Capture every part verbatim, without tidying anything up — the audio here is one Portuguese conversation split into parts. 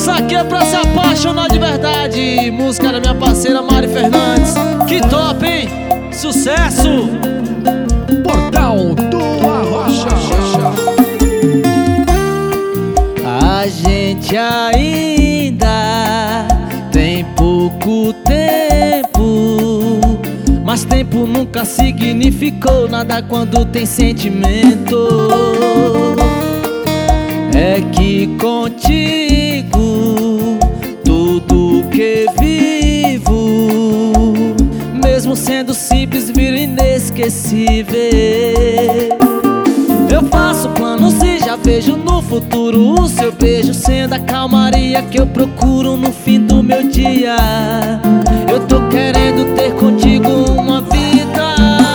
Isso aqui é pra se apaixonar de verdade. Música da minha parceira Mari Fernandes. Que top, hein? Sucesso! Portal do Arrocha. A gente ainda tem pouco tempo, mas tempo nunca significou nada quando tem sentimento. É que contigo tudo que vivo, mesmo sendo simples, vira inesquecível. Eu faço planos e já vejo no futuro o seu beijo sendo a calmaria que eu procuro no fim do meu dia. Eu tô querendo ter contigo uma vida.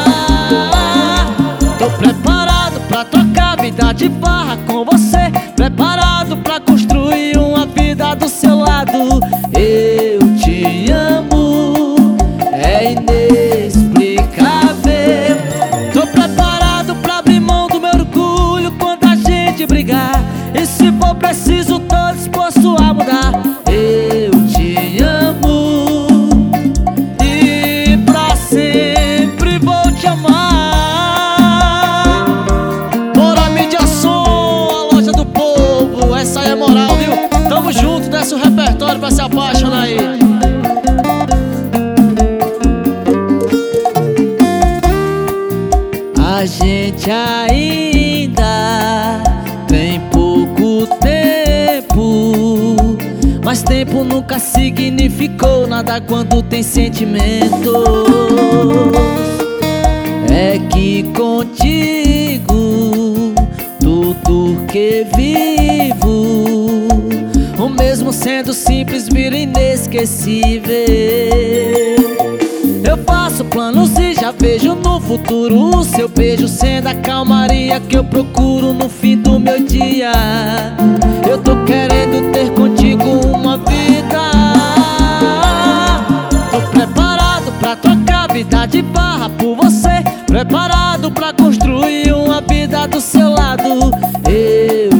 Tô preparado pra trocar vida de farra com você, preparado pra construir uma vida do seu lado. Eu te amo, é inexplicável. Tô preparado pra abrir mão do meu orgulho quando a gente brigar, e se for preciso tô disposto a mudar. Eu te amo e pra sempre vou te amar. Bora mídia som, a loja do povo. Essa aí é moral, viu? Tamo junto, desce o repertório pra se apaixonar aí. A gente ainda tem pouco tempo, mas tempo nunca significou nada quando tem sentimentos. É que contigo tudo que vivo, o mesmo sendo simples, vira inesquecível. Eu faço planos e já vejo no futuro o seu beijo sendo a calmaria que eu procuro no fim do meu dia. Eu tô querendo ter contigo uma vida. Tô preparado pra trocar vida de farra por você, preparado pra construir uma vida do seu lado. Eu